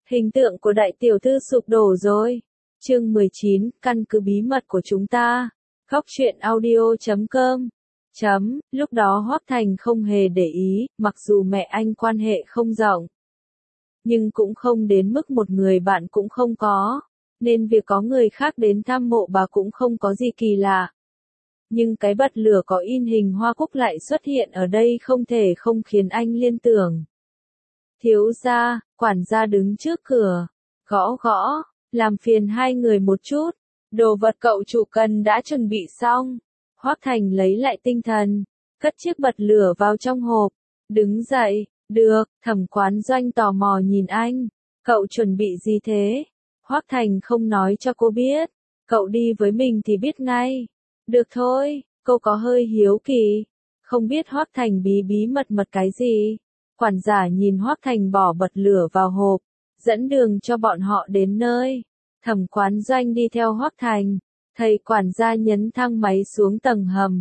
Hình tượng của đại tiểu thư sụp đổ rồi. Chương 19, căn cứ bí mật của chúng ta. Góc truyện audio.com. Lúc đó Hoắc Thành không hề để ý, mặc dù mẹ anh quan hệ không rộng, nhưng cũng không đến mức một người bạn cũng không có, nên việc có người khác đến thăm mộ bà cũng không có gì kỳ lạ. Nhưng cái bật lửa có in hình hoa cúc lại xuất hiện ở đây không thể không khiến anh liên tưởng. Thiếu gia, quản gia đứng trước cửa, gõ gõ, làm phiền hai người một chút, đồ vật cậu chủ cần đã chuẩn bị xong. Hoắc Thành lấy lại tinh thần, cất chiếc bật lửa vào trong hộp, đứng dậy, được. Thẩm Quán Doanh tò mò nhìn anh, cậu chuẩn bị gì thế? Hoắc Thành không nói cho cô biết, cậu đi với mình thì biết ngay. Được thôi, cô có hơi hiếu kỳ, không biết Hoắc Thành bí mật cái gì. Quản gia nhìn Hoắc Thành bỏ bật lửa vào hộp, dẫn đường cho bọn họ đến nơi. Thẩm Quán Doanh đi theo Hoắc Thành, thầy quản gia nhấn thang máy xuống tầng hầm.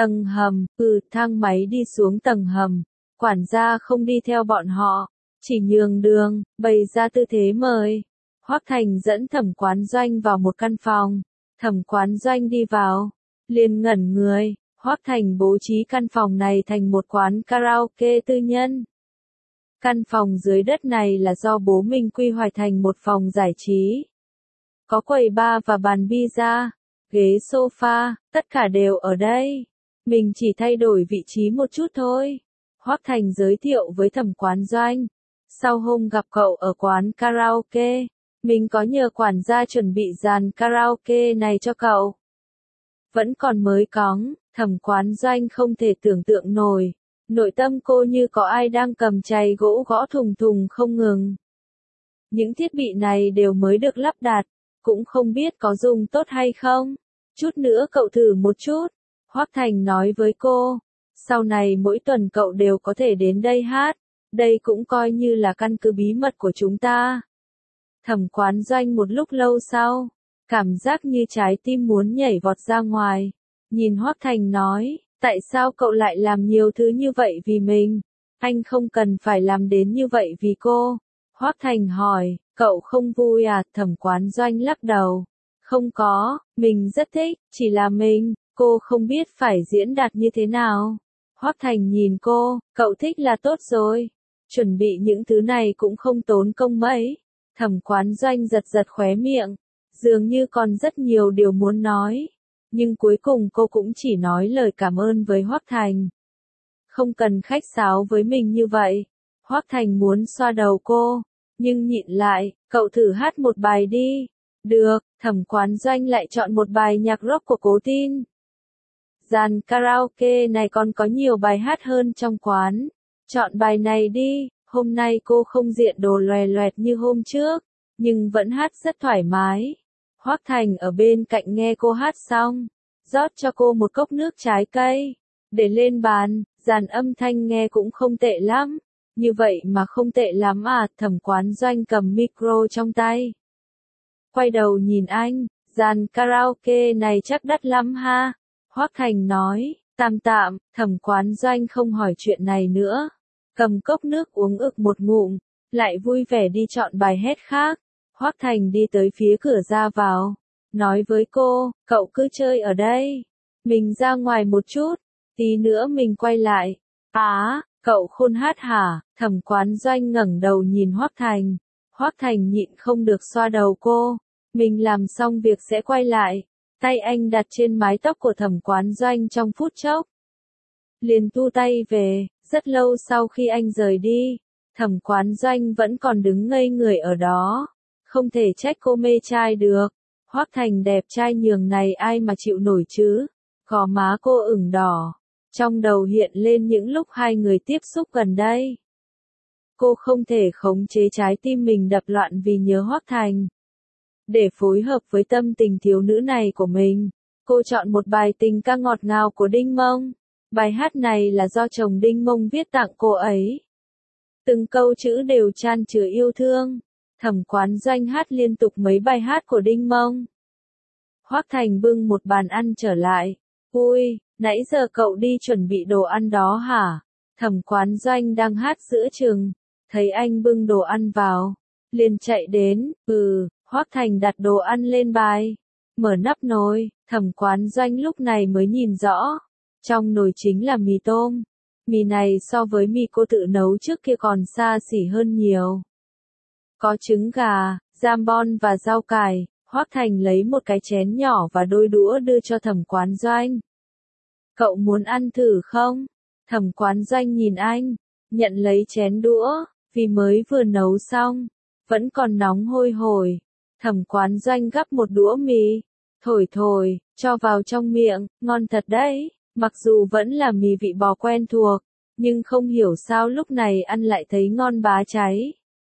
Thang máy đi xuống tầng hầm. Quản gia không đi theo bọn họ, chỉ nhường đường, bày ra tư thế mời. Hoắc Thành dẫn Thẩm Quán Doanh vào một căn phòng. Thẩm Quán Doanh đi vào, liền ngẩn người. Hoắc Thành bố trí căn phòng này thành một quán karaoke tư nhân. Căn phòng dưới đất này là do bố mình quy hoạch thành một phòng giải trí. Có quầy bar và bàn pizza, ghế sofa, tất cả đều ở đây. Mình chỉ thay đổi vị trí một chút thôi. Hoắc Thành giới thiệu với Thẩm Quán Doanh. Sau hôm gặp cậu ở quán karaoke, mình có nhờ quản gia chuẩn bị dàn karaoke này cho cậu. Vẫn còn mới cóng, Thẩm Quán Doanh không thể tưởng tượng nổi. Nội tâm cô như có ai đang cầm chày gỗ gõ thùng thùng không ngừng. Những thiết bị này đều mới được lắp đặt, cũng không biết có dùng tốt hay không. Chút nữa cậu thử một chút. Hoắc Thành nói với cô. Sau này mỗi tuần cậu đều có thể đến đây hát. Đây cũng coi như là căn cứ bí mật của chúng ta. Thẩm Quán Doanh một lúc lâu sau, cảm giác như trái tim muốn nhảy vọt ra ngoài. Nhìn Hoắc Thành nói, tại sao cậu lại làm nhiều thứ như vậy vì mình? Anh không cần phải làm đến như vậy vì cô. Hoắc Thành hỏi, cậu không vui à? Thẩm Quán Doanh lắc đầu. Không có, mình rất thích, chỉ là cô không biết phải diễn đạt như thế nào. Hoắc Thành nhìn cô, cậu thích là tốt rồi. Chuẩn bị những thứ này cũng không tốn công mấy. Thẩm Quán Doanh giật khóe miệng, dường như còn rất nhiều điều muốn nói. Nhưng cuối cùng cô cũng chỉ nói lời cảm ơn với Hoắc Thành. Không cần khách sáo với mình như vậy. Hoắc Thành muốn xoa đầu cô, nhưng nhịn lại, cậu thử hát một bài đi. Được, Thẩm Quán Doanh lại chọn một bài nhạc rock của Cố Tin. Dàn karaoke này còn có nhiều bài hát hơn trong quán. Chọn bài này đi, hôm nay cô không diện đồ loè loẹt như hôm trước, nhưng vẫn hát rất thoải mái. Hoắc Thành ở bên cạnh nghe cô hát xong, rót cho cô một cốc nước trái cây, để lên bàn, dàn âm thanh nghe cũng không tệ lắm. Như vậy mà không tệ lắm à? Thẩm Quán Doanh cầm micro trong tay, quay đầu nhìn anh, dàn karaoke này chắc đắt lắm ha? Hoắc Thành nói, tạm, Thẩm Quán Doanh không hỏi chuyện này nữa, cầm cốc nước uống ực một ngụm, lại vui vẻ đi chọn bài hát khác. Hoắc Thành đi tới phía cửa ra vào, nói với cô, cậu cứ chơi ở đây, mình ra ngoài một chút, tí nữa mình quay lại. Cậu khôn hát hả? Thẩm Quán Doanh ngẩng đầu nhìn Hoắc Thành. Hoắc Thành nhịn không được xoa đầu cô, mình làm xong việc sẽ quay lại. Tay anh đặt trên mái tóc của Thẩm Quán Doanh trong phút chốc, liền thu tay về. Rất lâu sau khi anh rời đi, Thẩm Quán Doanh vẫn còn đứng ngây người ở đó. Không thể trách cô mê trai được. Hoắc Thành đẹp trai nhường này ai mà chịu nổi chứ. Gò má cô ửng đỏ, trong đầu hiện lên những lúc hai người tiếp xúc gần đây. Cô không thể khống chế trái tim mình đập loạn vì nhớ Hoắc Thành. Để phối hợp với tâm tình thiếu nữ này của mình, cô chọn một bài tình ca ngọt ngào của Đinh Mông. Bài hát này là do chồng Đinh Mông viết tặng cô ấy. Từng câu chữ đều chan chứa yêu thương. Thẩm Quán Doanh hát liên tục mấy bài hát của Đinh Mông. Hoắc Thành bưng một bàn ăn trở lại. Ui, nãy giờ cậu đi chuẩn bị đồ ăn đó hả? Thẩm Quán Doanh đang hát giữa chừng, thấy anh bưng đồ ăn vào, liền chạy đến, Hoắc Thành đặt đồ ăn lên bài, mở nắp nồi, Thẩm Quán Doanh lúc này mới nhìn rõ, trong nồi chính là mì tôm. Mì này so với mì cô tự nấu trước kia còn xa xỉ hơn nhiều. Có trứng gà, jambon và rau cải. Hoắc Thành lấy một cái chén nhỏ và đôi đũa đưa cho Thẩm Quán Doanh. Cậu muốn ăn thử không? Thẩm Quán Doanh nhìn anh, nhận lấy chén đũa, vì mới vừa nấu xong, vẫn còn nóng hôi hổi. Thẩm Quán Doanh gắp một đũa mì, thổi, cho vào trong miệng, ngon thật đấy. Mặc dù vẫn là mì vị bò quen thuộc, nhưng không hiểu sao lúc này ăn lại thấy ngon bá cháy.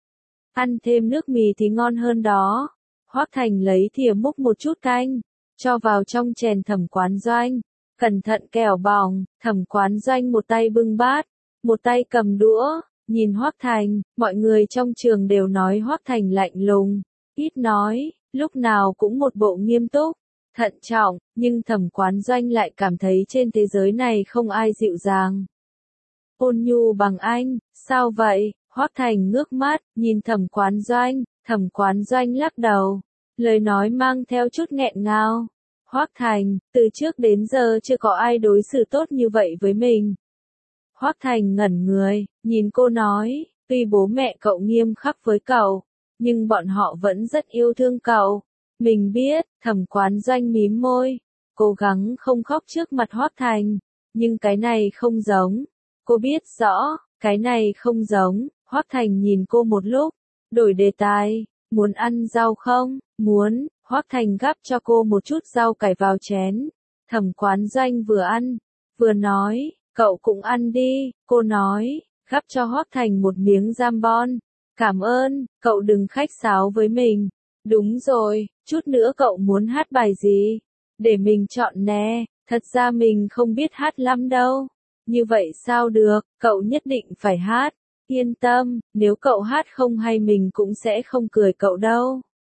Ăn thêm nước mì thì ngon hơn đó. Hoắc Thành lấy thìa múc một chút canh, cho vào trong chén Thẩm Quán Doanh. Cẩn thận kẻo bỏng, Thẩm Quán Doanh một tay bưng bát, một tay cầm đũa, nhìn Hoắc Thành, mọi người trong trường đều nói Hoắc Thành lạnh lùng, ít nói, lúc nào cũng một bộ nghiêm túc, thận trọng, nhưng Thẩm Quán Doanh lại cảm thấy trên thế giới này không ai dịu dàng, ôn nhu bằng anh. Sao vậy? Hoắc Thành ngước mắt, nhìn Thẩm Quán Doanh. Thẩm Quán Doanh lắc đầu, lời nói mang theo chút nghẹn ngào. Hoắc Thành, từ trước đến giờ chưa có ai đối xử tốt như vậy với mình. Hoắc Thành ngẩn người, nhìn cô nói, tuy bố mẹ cậu nghiêm khắc với cậu, nhưng bọn họ vẫn rất yêu thương cậu. Mình biết. Thẩm Quán Doanh mím môi, cố gắng không khóc trước mặt Hoắc Thành, nhưng cái này không giống. Cô biết rõ, cái này không giống. Hoắc Thành nhìn cô một lúc, đổi đề tài, muốn ăn rau không? Muốn. Hoắc Thành gắp cho cô một chút rau cải vào chén. Thẩm Quán Doanh vừa ăn, vừa nói, cậu cũng ăn đi. Cô nói, gắp cho Hoắc Thành một miếng jambon. Cảm ơn, cậu đừng khách sáo với mình. Đúng rồi, chút nữa cậu muốn hát bài gì? Để mình chọn nè, thật ra mình không biết hát lắm đâu. Như vậy sao được, cậu nhất định phải hát. Yên tâm, nếu cậu hát không hay mình cũng sẽ không cười cậu đâu.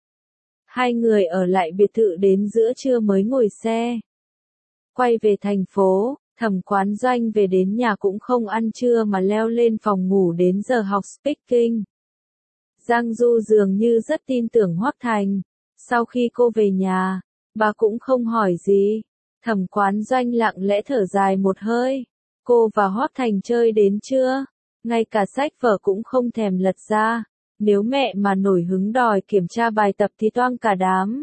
Hai người ở lại biệt thự đến giữa trưa mới ngồi xe. Quay về thành phố, Thẩm Quán Doanh về đến nhà cũng không ăn trưa mà leo lên phòng ngủ đến giờ học speaking. Giang Du dường như rất tin tưởng Hoắc Thành. Sau khi cô về nhà, bà cũng không hỏi gì. Thẩm Quán Doanh lặng lẽ thở dài một hơi. Cô và Hoắc Thành chơi đến trưa, ngay cả sách vở cũng không thèm lật ra. Nếu mẹ mà nổi hứng đòi kiểm tra bài tập thì toang cả đám.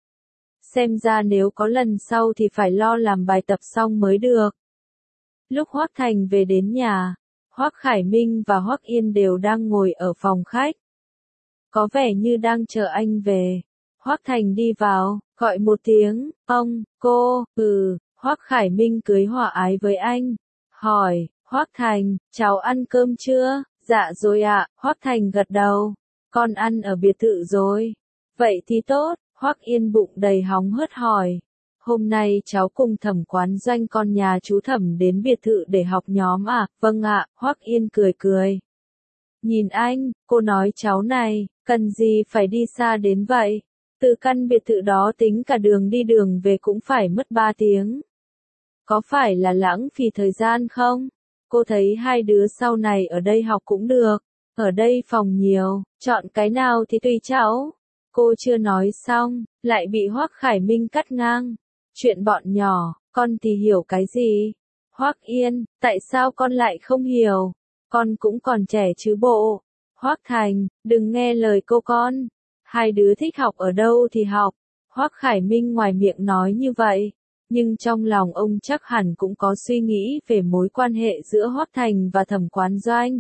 Xem ra nếu có lần sau thì phải lo làm bài tập xong mới được. Lúc Hoắc Thành về đến nhà, Hoắc Khải Minh và Hoắc Yên đều đang ngồi ở phòng khách. Có vẻ như đang chờ anh về. Hoắc Thành đi vào, gọi một tiếng, ông, cô, Hoắc Khải Minh cười hòa ái với anh. Hỏi, Hoắc Thành, cháu ăn cơm chưa? Dạ rồi ạ. Hoắc Thành gật đầu. Con ăn ở biệt thự rồi. Vậy thì tốt. Hoắc Yên bụng đầy hóng hớt hỏi. Hôm nay cháu cùng Thẩm Quán Doanh con nhà chú Thẩm đến biệt thự để học nhóm à? Vâng ạ. Hoắc Yên cười. Nhìn anh, cô nói cháu này, cần gì phải đi xa đến vậy? Từ căn biệt thự đó tính cả đường đi đường về cũng phải mất 3 tiếng. Có phải là lãng phí thời gian không? Cô thấy hai đứa sau này ở đây học cũng được. Ở đây phòng nhiều, chọn cái nào thì tùy cháu. Cô chưa nói xong, lại bị Hoắc Khải Minh cắt ngang. Chuyện bọn nhỏ, con thì hiểu cái gì? Hoắc Yên, tại sao con lại không hiểu? Con cũng còn trẻ chứ bộ. Hoắc Thành, đừng nghe lời cô con. Hai đứa thích học ở đâu thì học. Hoắc Khải Minh ngoài miệng nói như vậy, nhưng trong lòng ông chắc hẳn cũng có suy nghĩ về mối quan hệ giữa Hoắc Thành và Thẩm Quán Doanh.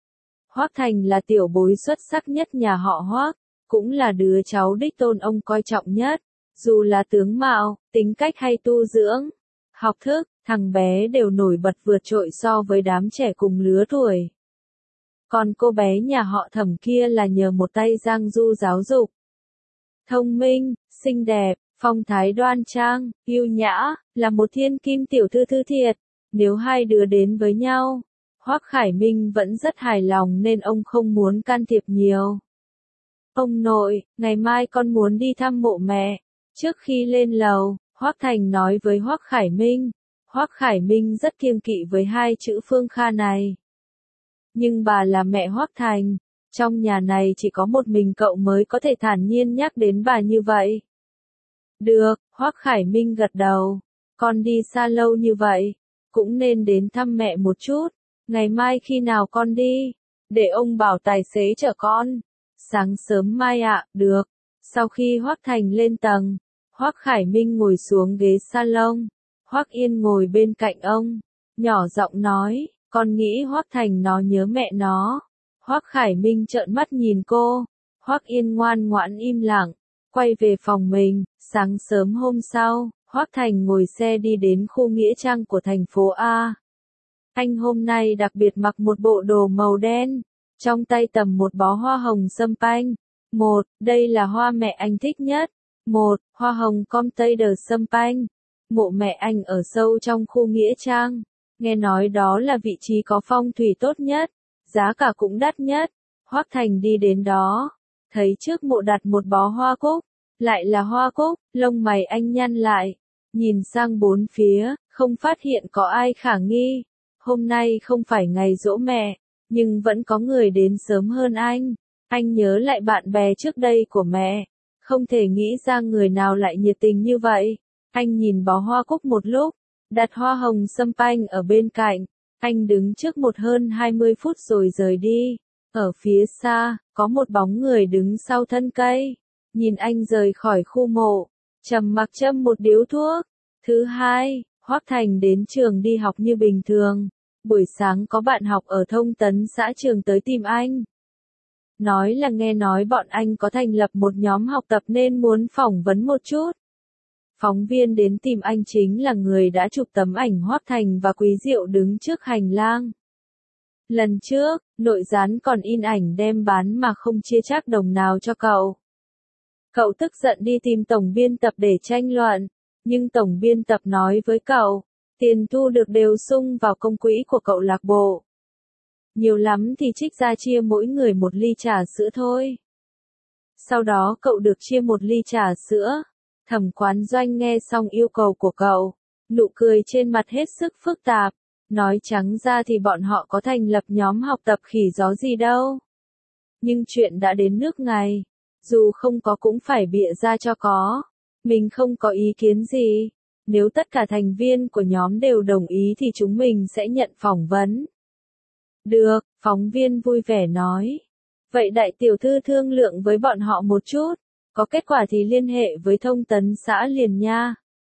Hoắc Thành là tiểu bối xuất sắc nhất nhà họ Hoắc, cũng là đứa cháu đích tôn ông coi trọng nhất. Dù là tướng mạo, tính cách hay tu dưỡng, học thức, thằng bé đều nổi bật vượt trội so với đám trẻ cùng lứa tuổi. Còn cô bé nhà họ Thẩm kia là nhờ một tay Giang Du giáo dục. Thông minh, xinh đẹp, phong thái đoan trang, yêu nhã, là một thiên kim tiểu thư thư thiệt. Nếu hai đứa đến với nhau, Hoắc Khải Minh vẫn rất hài lòng nên ông không muốn can thiệp nhiều. Ông nội, ngày mai con muốn đi thăm mộ mẹ. Trước khi lên lầu, Hoắc Thành nói với Hoắc Khải Minh. Hoắc Khải Minh rất kiêng kỵ với hai chữ Phương Kha này. Nhưng bà là mẹ Hoắc Thành, Trong nhà này chỉ có một mình cậu mới có thể thản nhiên nhắc đến bà như vậy. Được, Hoắc Khải Minh gật đầu. Con đi xa lâu như vậy, cũng nên đến thăm mẹ một chút. Ngày mai khi nào con đi? Để ông bảo tài xế chở con. Sáng sớm mai ạ, được. Sau khi Hoắc Thành lên tầng, Hoắc Khải Minh ngồi xuống ghế salon. Hoắc Yên ngồi bên cạnh ông, nhỏ giọng nói, con nghĩ Hoắc Thành nó nhớ mẹ nó. Hoắc Khải Minh trợn mắt nhìn cô. Hoắc Yên ngoan ngoãn im lặng, quay về phòng mình. Sáng sớm hôm sau, Hoắc Thành ngồi xe đi đến khu nghĩa trang của thành phố A. Anh hôm nay đặc biệt mặc một bộ đồ màu đen, trong tay cầm một bó hoa hồng sâm panh. Đây là hoa mẹ anh thích nhất. Hoa hồng Comtade sâm panh. Mộ mẹ anh ở sâu trong khu nghĩa trang. Nghe nói đó là vị trí có phong thủy tốt nhất, giá cả cũng đắt nhất. Hoắc Thành đi đến đó, thấy trước mộ đặt một bó hoa cúc, lại là hoa cúc, lông mày anh nhăn lại, nhìn sang bốn phía, không phát hiện có ai khả nghi. Hôm nay không phải ngày giỗ mẹ, nhưng vẫn có người đến sớm hơn anh. Anh nhớ lại bạn bè trước đây của mẹ, không thể nghĩ ra người nào lại nhiệt tình như vậy. Anh nhìn bó hoa cúc một lúc, đặt hoa hồng sâm panh ở bên cạnh. Anh đứng trước một hơn 20 phút rồi rời đi. Ở phía xa, có một bóng người đứng sau thân cây. Nhìn anh rời khỏi khu mộ, trầm mặc châm một điếu thuốc. Thứ hai, Hoắc Thành đến trường đi học như bình thường. Buổi sáng có bạn học ở Thông Tấn xã trường tới tìm anh. Nói là nghe nói bọn anh có thành lập một nhóm học tập nên muốn phỏng vấn một chút. Phóng viên đến tìm anh chính là người đã chụp tấm ảnh Hoắc Thành và Quý Diệu đứng trước hành lang. Lần trước, nội gián còn in ảnh đem bán mà không chia chác đồng nào cho cậu. Cậu tức giận đi tìm tổng biên tập để tranh luận, nhưng tổng biên tập nói với cậu, tiền thu được đều sung vào công quỹ của cậu lạc bộ. Nhiều lắm thì trích ra chia mỗi người một ly trà sữa thôi. Sau đó cậu được chia một ly trà sữa. Thẩm Quán Doanh nghe xong yêu cầu của cậu, nụ cười trên mặt hết sức phức tạp, nói trắng ra thì bọn họ có thành lập nhóm học tập khỉ gió gì đâu. Nhưng chuyện đã đến nước này, dù không có cũng phải bịa ra cho có. Mình không có ý kiến gì, nếu tất cả thành viên của nhóm đều đồng ý thì chúng mình sẽ nhận phỏng vấn. Được, phóng viên vui vẻ nói. Vậy đại tiểu thư thương lượng với bọn họ một chút. Có kết quả thì liên hệ với Thông Tấn xã liền nha.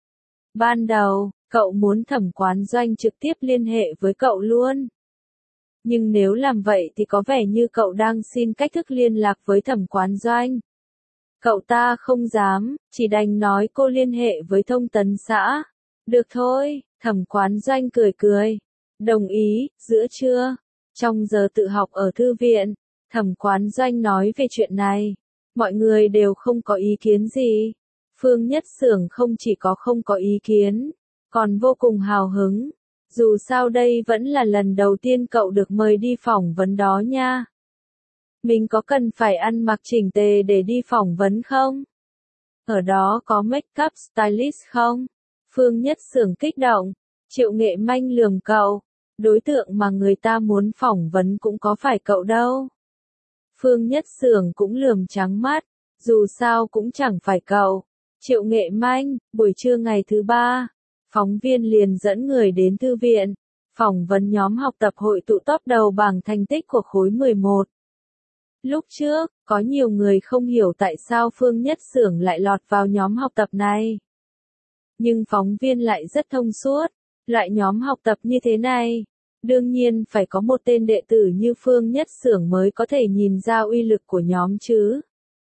Ban đầu, cậu muốn Thẩm Quán Doanh trực tiếp liên hệ với cậu luôn. Nhưng nếu làm vậy thì có vẻ như cậu đang xin cách thức liên lạc với Thẩm Quán Doanh. Cậu ta không dám, chỉ đành nói cô liên hệ với Thông Tấn xã. Được thôi, Thẩm Quán Doanh cười cười. Đồng ý, giữa trưa. Trong giờ tự học ở thư viện, Thẩm Quán Doanh nói về chuyện này. Mọi người đều không có ý kiến gì. Phương Nhất Xưởng không chỉ không có ý kiến, còn vô cùng hào hứng. Dù sao đây vẫn là lần đầu tiên cậu được mời đi phỏng vấn đó nha. Mình có cần phải ăn mặc chỉnh tề để đi phỏng vấn không? Ở đó có make up stylist không? Phương Nhất Xưởng kích động. Triệu Nghệ Manh lườm cậu. Đối tượng mà người ta muốn phỏng vấn cũng có phải cậu đâu. Phương Nhất Xưởng cũng lườm trắng mắt, dù sao cũng chẳng phải cậu. Triệu Nghệ Manh, buổi trưa ngày thứ 3, phóng viên liền dẫn người đến thư viện, phỏng vấn nhóm học tập hội tụ top đầu bảng thành tích của khối 11. Lúc trước, có nhiều người không hiểu tại sao Phương Nhất Xưởng lại lọt vào nhóm học tập này. Nhưng phóng viên lại rất thông suốt, loại nhóm học tập như thế này. Đương nhiên phải có một tên đệ tử như Phương Nhất Xưởng mới có thể nhìn ra uy lực của nhóm chứ.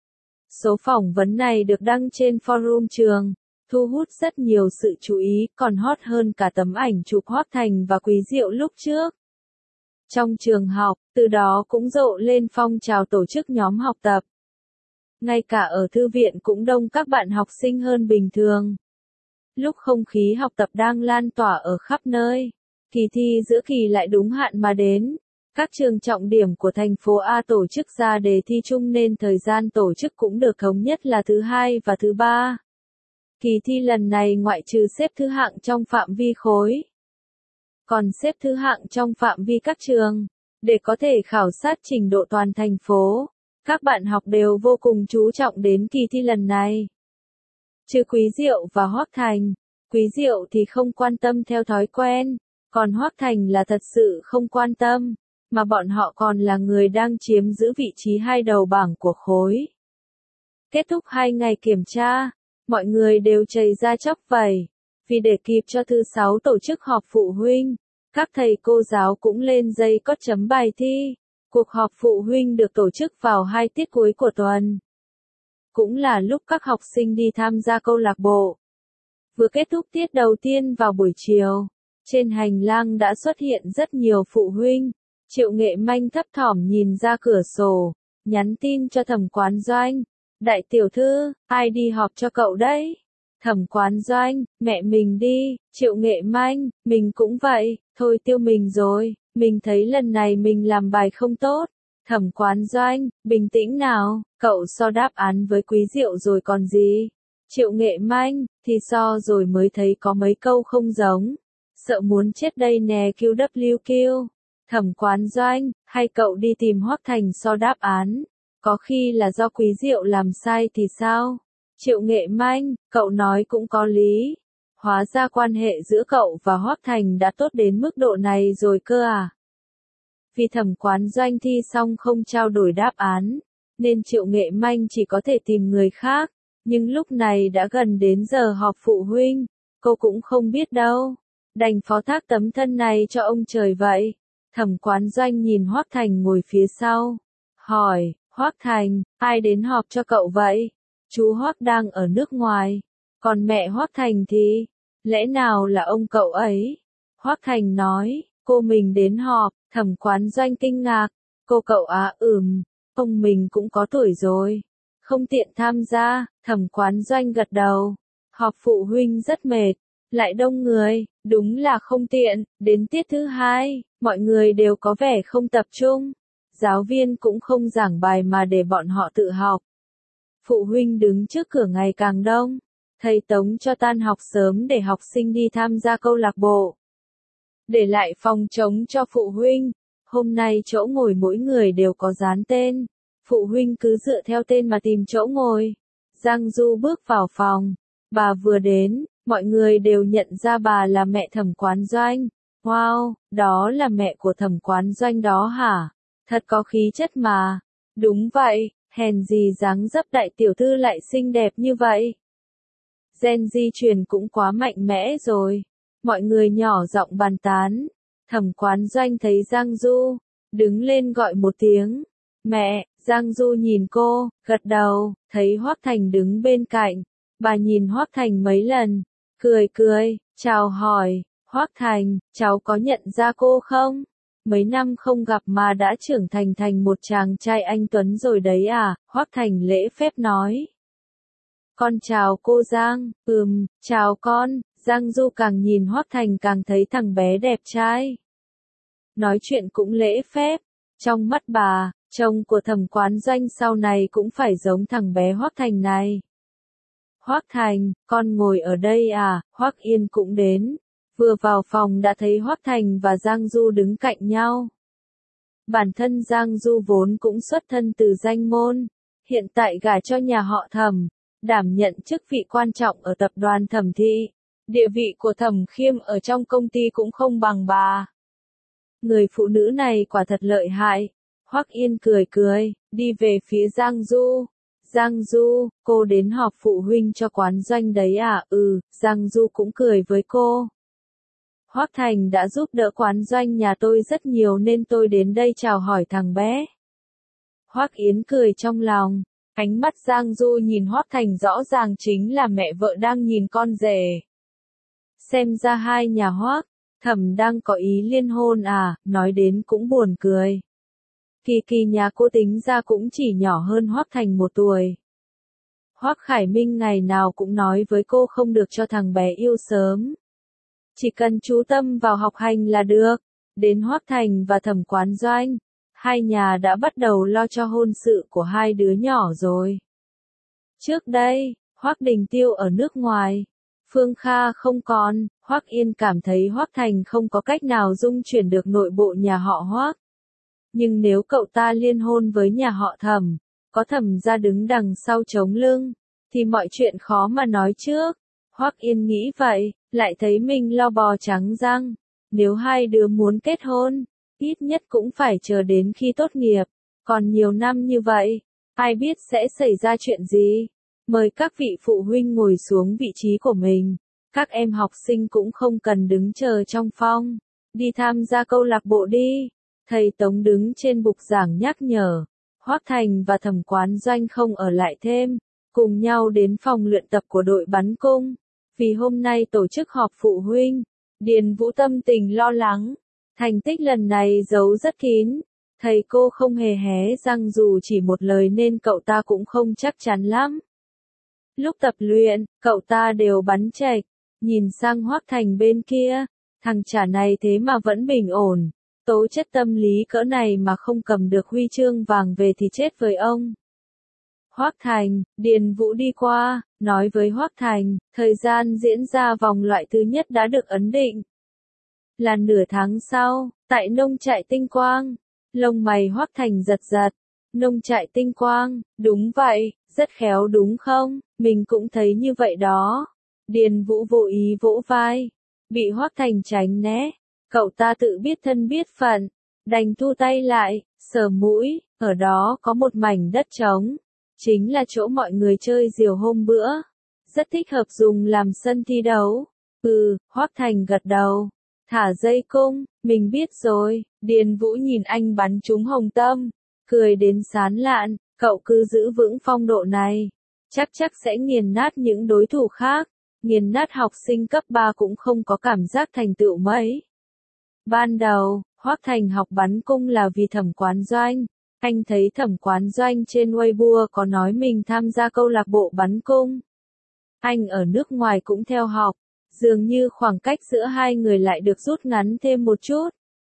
Số phỏng vấn này được đăng trên forum trường, thu hút rất nhiều sự chú ý, còn hot hơn cả tấm ảnh chụp Hoắc Thành và Quý Diệu lúc trước. Trong trường học, từ đó cũng rộ lên phong trào tổ chức nhóm học tập. Ngay cả ở thư viện cũng đông các bạn học sinh hơn bình thường. Lúc không khí học tập đang lan tỏa ở khắp nơi, kỳ thi giữa kỳ lại đúng hạn mà đến. Các trường trọng điểm của thành phố A tổ chức ra đề thi chung nên thời gian tổ chức cũng được thống nhất là thứ hai và thứ ba. Kỳ thi lần này ngoại trừ xếp thứ hạng trong phạm vi khối, còn xếp thứ hạng trong phạm vi các trường. Để có thể khảo sát trình độ toàn thành phố, các bạn học đều vô cùng chú trọng đến kỳ thi lần này. Trừ Quý Diệu và Hoắc Thành, Quý Diệu thì không quan tâm theo thói quen, còn Hoắc Thành là thật sự không quan tâm, mà bọn họ còn là người đang chiếm giữ vị trí hai đầu bảng của khối. Kết thúc 2 ngày kiểm tra, mọi người đều chảy ra chóc vẩy, vì để kịp cho thứ 6 tổ chức họp phụ huynh, các thầy cô giáo cũng lên dây cót chấm bài thi. Cuộc họp phụ huynh được tổ chức vào 2 tiết cuối của tuần. Cũng là lúc các học sinh đi tham gia câu lạc bộ. Vừa kết thúc tiết đầu tiên vào buổi chiều, trên hành lang đã xuất hiện rất nhiều phụ huynh. Triệu Nghệ Manh thấp thỏm nhìn ra cửa sổ, nhắn tin cho Thẩm Quán Doanh. Đại tiểu thư, ai đi họp cho cậu đấy? Thẩm Quán Doanh, mẹ mình đi. Triệu Nghệ Manh, mình cũng vậy, thôi tiêu mình rồi, mình thấy lần này mình làm bài không tốt. Thẩm Quán Doanh, bình tĩnh nào, cậu so đáp án với Quý Diệu rồi còn gì? Triệu Nghệ Manh, thì so rồi mới thấy có mấy câu không giống. Sợ muốn chết đây nè QWQ. Thẩm Quán Doanh, hay cậu đi tìm Hoắc Thành so đáp án, có khi là do Quý Diệu làm sai thì sao? Triệu Nghệ Manh, cậu nói cũng có lý. Hóa ra quan hệ giữa cậu và Hoắc Thành đã tốt đến mức độ này rồi cơ à? Vì Thẩm Quán Doanh thi xong không trao đổi đáp án, nên Triệu Nghệ Manh chỉ có thể tìm người khác, nhưng lúc này đã gần đến giờ họp phụ huynh, cô cũng không biết đâu, đành phó thác tấm thân này cho ông trời vậy. Thẩm Quán Doanh nhìn Hoắc Thành ngồi phía sau, hỏi, Hoắc Thành, ai đến họp cho cậu vậy? Chú Hoắc đang ở nước ngoài, còn mẹ Hoắc Thành thì, lẽ nào là ông cậu ấy? Hoắc Thành nói, cô mình đến họp. Thẩm Quán Doanh kinh ngạc, cô cậu á ông mình cũng có tuổi rồi, không tiện tham gia. Thẩm Quán Doanh gật đầu, họp phụ huynh rất mệt, lại đông người, đúng là không tiện. Đến tiết thứ 2, mọi người đều có vẻ không tập trung, giáo viên cũng không giảng bài mà để bọn họ tự học. Phụ huynh đứng trước cửa ngày càng đông, thầy Tống cho tan học sớm để học sinh đi tham gia câu lạc bộ. Để lại phòng trống cho phụ huynh, hôm nay chỗ ngồi mỗi người đều có dán tên, phụ huynh cứ dựa theo tên mà tìm chỗ ngồi. Giang Du bước vào phòng, bà vừa đến, mọi người đều nhận ra bà là mẹ Thẩm Quán Doanh. Wow, đó là mẹ của Thẩm Quán Doanh đó hả? Thật có khí chất mà. Đúng vậy, hèn gì dáng dấp đại tiểu thư lại xinh đẹp như vậy. Gen di truyền cũng quá mạnh mẽ rồi. Mọi người nhỏ giọng bàn tán. Thẩm Quán Doanh thấy Giang Du, đứng lên gọi một tiếng. Mẹ. Giang Du nhìn cô, gật đầu, thấy Hoắc Thành đứng bên cạnh. Bà nhìn Hoắc Thành mấy lần, cười cười, chào hỏi. Hoắc Thành, cháu có nhận ra cô không? Mấy năm không gặp mà đã trưởng thành một chàng trai anh tuấn rồi đấy à? Hoắc Thành lễ phép nói. Con chào cô Giang. Chào con. Giang Du càng nhìn Hoắc Thành càng thấy thằng bé đẹp trai. Nói chuyện cũng lễ phép. Trong mắt bà, chồng của Thẩm Quán Doanh sau này cũng phải giống thằng bé Hoắc Thành này. Hoắc Thành, con ngồi ở đây à? Hoắc Yên cũng đến. Vừa vào phòng đã thấy Hoắc Thành và Giang Du đứng cạnh nhau. Bản thân Giang Du vốn cũng xuất thân từ danh môn, hiện tại gả cho nhà họ Thẩm, đảm nhận chức vị quan trọng ở tập đoàn Thẩm Thị. Địa vị của Thẩm Khiêm ở trong công ty cũng không bằng bà. Người phụ nữ này quả thật lợi hại. Hoắc Yên cười cười, đi về phía Giang Du. Giang Du, cô đến họp phụ huynh cho Quán Doanh đấy à? Giang Du cũng cười với cô. Hoắc Thành đã giúp đỡ Quán Doanh nhà tôi rất nhiều nên tôi đến đây chào hỏi thằng bé. Hoắc Yến cười trong lòng, ánh mắt Giang Du nhìn Hoắc Thành rõ ràng chính là mẹ vợ đang nhìn con rể. Xem ra hai nhà Hoắc, Thẩm đang có ý liên hôn à? Nói đến cũng buồn cười. Kỳ nhà cô tính ra cũng chỉ nhỏ hơn Hoắc Thành 1 tuổi. Hoắc Khải Minh ngày nào cũng nói với cô không được cho thằng bé yêu sớm. Chỉ cần chú tâm vào học hành là được. Đến Hoắc Thành và Thẩm Quán Doanh, hai nhà đã bắt đầu lo cho hôn sự của hai đứa nhỏ rồi. Trước đây, Hoắc Đình Tiêu ở nước ngoài, Phương Kha không còn, Hoắc Yên cảm thấy Hoắc Thành không có cách nào dung chuyển được nội bộ nhà họ Hoắc. Nhưng nếu cậu ta liên hôn với nhà họ Thẩm, có Thẩm gia đứng đằng sau chống lưng, thì mọi chuyện khó mà nói trước. Hoắc Yên nghĩ vậy, lại thấy mình lo bò trắng răng. Nếu hai đứa muốn kết hôn, ít nhất cũng phải chờ đến khi tốt nghiệp. Còn nhiều năm như vậy, ai biết sẽ xảy ra chuyện gì. Mời các vị phụ huynh ngồi xuống vị trí của mình. Các em học sinh cũng không cần đứng chờ trong phòng. Đi tham gia câu lạc bộ đi. Thầy Tống đứng trên bục giảng nhắc nhở. Hoắc Thành và Thẩm Quán Doanh không ở lại thêm, cùng nhau đến phòng luyện tập của đội bắn cung. Vì hôm nay tổ chức họp phụ huynh, Điền Vũ tâm tình lo lắng. Thành tích lần này giấu rất kín. Thầy cô không hề hé răng dù chỉ một lời nên cậu ta cũng không chắc chắn lắm. Lúc tập luyện, cậu ta đều bắn chệch. Nhìn sang Hoắc Thành bên kia, thằng chả này thế mà vẫn bình ổn. Tố chất tâm lý cỡ này mà không cầm được huy chương vàng về thì chết với ông. Hoắc Thành, Điền Vũ đi qua, nói với Hoắc Thành, thời gian diễn ra vòng loại thứ nhất đã được ấn định. Là nửa tháng sau, tại nông trại Tinh Quang. Lông mày Hoắc Thành giật giật. Nông trại Tinh Quang, đúng vậy, rất khéo đúng không? Mình cũng thấy như vậy đó. Điền Vũ vô ý vỗ vai. Bị Hoắc Thành tránh né. Cậu ta tự biết thân biết phận. Đành thu tay lại, sờ mũi, ở đó có một mảnh đất trống. Chính là chỗ mọi người chơi diều hôm bữa. Rất thích hợp dùng làm sân thi đấu. Hoắc Thành gật đầu. Thả dây cung, mình biết rồi. Điền Vũ nhìn anh bắn trúng hồng tâm. Cười đến sán lạn, cậu cứ giữ vững phong độ này. Chắc sẽ nghiền nát những đối thủ khác. Nghiền nát học sinh cấp 3 cũng không có cảm giác thành tựu mấy. Ban đầu, Hoắc Thành học bắn cung là vì Thẩm Quán Doanh. Anh thấy Thẩm Quán Doanh trên Weibo có nói mình tham gia câu lạc bộ bắn cung. Anh ở nước ngoài cũng theo học. Dường như khoảng cách giữa hai người lại được rút ngắn thêm một chút.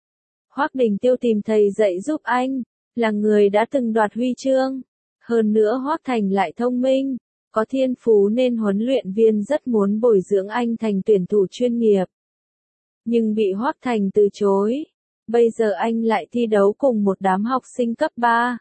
Hoắc Đình Tiêu tìm thầy dạy giúp anh, là người đã từng đoạt huy chương. Hơn nữa Hoắc Thành lại thông minh, có thiên phú nên huấn luyện viên rất muốn bồi dưỡng anh thành tuyển thủ chuyên nghiệp. Nhưng bị Hoắc Thành từ chối. Bây giờ anh lại thi đấu cùng một đám học sinh cấp 3.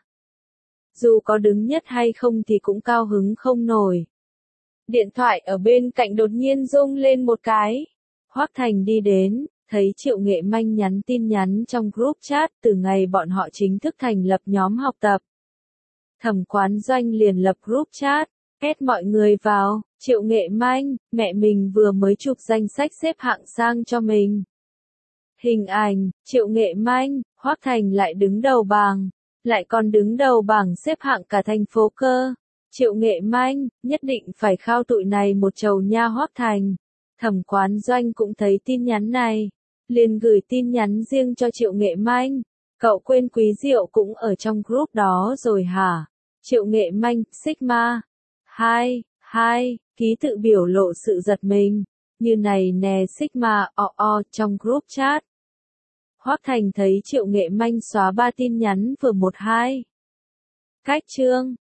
Dù có đứng nhất hay không thì cũng cao hứng không nổi. Điện thoại ở bên cạnh đột nhiên rung lên một cái. Hoắc Thành đi đến, thấy Triệu Nghệ Manh nhắn tin nhắn trong group chat từ ngày bọn họ chính thức thành lập nhóm học tập. Thẩm Quán Doanh liền lập group chat, kết mọi người vào. Triệu Nghệ Manh, mẹ mình vừa mới chụp danh sách xếp hạng sang cho mình. Hình ảnh, Triệu Nghệ Manh, Hoắc Thành lại đứng đầu bảng, lại còn đứng đầu bảng xếp hạng cả thành phố cơ. Triệu Nghệ Manh, nhất định phải khao tụi này một chầu nha Hoắc Thành. Thẩm Quán Doanh cũng thấy tin nhắn này, liền gửi tin nhắn riêng cho Triệu Nghệ Manh. Cậu quên Quý Diệu cũng ở trong group đó rồi hả? Triệu Nghệ Manh, Sigma. 2, ký tự biểu lộ sự giật mình. Như này nè Sigma, trong group chat. Hoắc Thành thấy Triệu Nghệ Manh xóa 3 tin nhắn vừa 1-2. Cách chương.